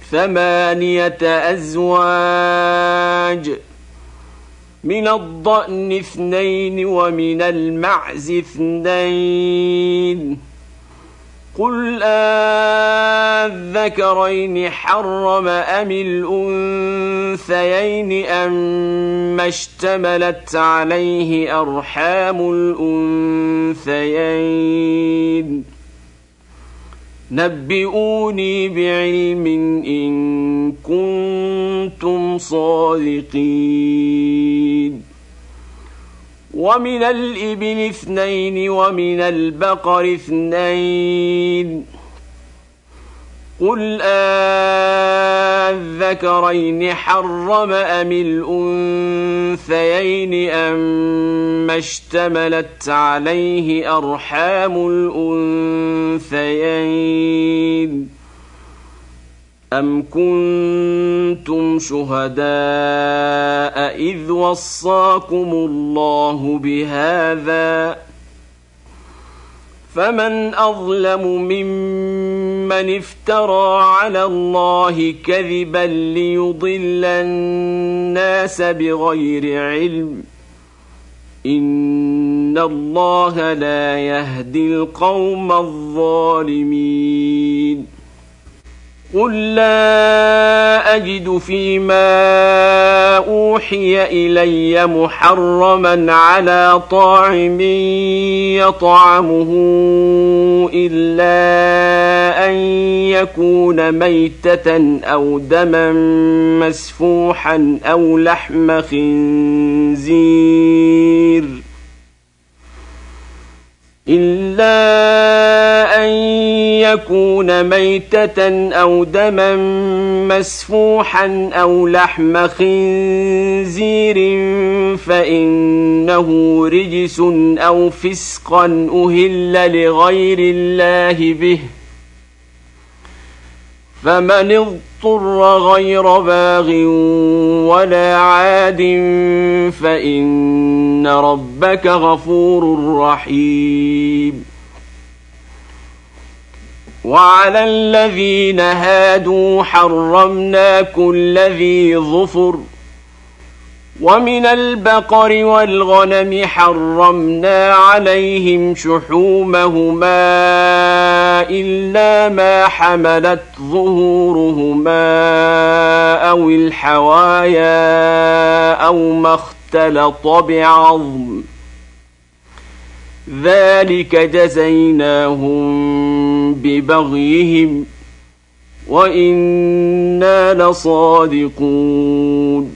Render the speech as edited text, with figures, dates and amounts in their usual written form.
8 أزواج، من الضأن 2 ومن المعز 2. قل أذكرين حرم أم الأنثيين أما اشتملت عليه أرحام الأنثيين؟ نبئوني بعلم إن كنتم صادقين. ومن الإبل 2 ومن البقر 2. قل أذكرين حرم أم الأنثيين أما اشتملت عليه أرحام الأنثيين؟ أم كنتم شهداء إذ وصاكم الله بهذا؟ فمن أظلم ممن افترى على الله كذبا ليضل الناس بغير علم، إن الله لا يهدي القوم الظالمين. قل لا أجد فيما أوحي إلي محرما على طاعم يطعمه إلا أن يكون ميتة أو دما مسفوحا أو لحم خنزير، يكون ميتة أو دما مسفوحا أو لحم خنزير فإنه رجس أو فسقا أهل لغير الله به، فمن اضطر غير باغ ولا عاد فإن ربك غفور رحيم. وعلى الذين هادوا حرمنا كل ذي ظفر، ومن البقر والغنم حرمنا عليهم شحومهما إلا ما حملت ظهورهما أو الحوايا أو ما اختلط بعظم، ذلك جزيناهم ببغيهم وإنا لصادقون.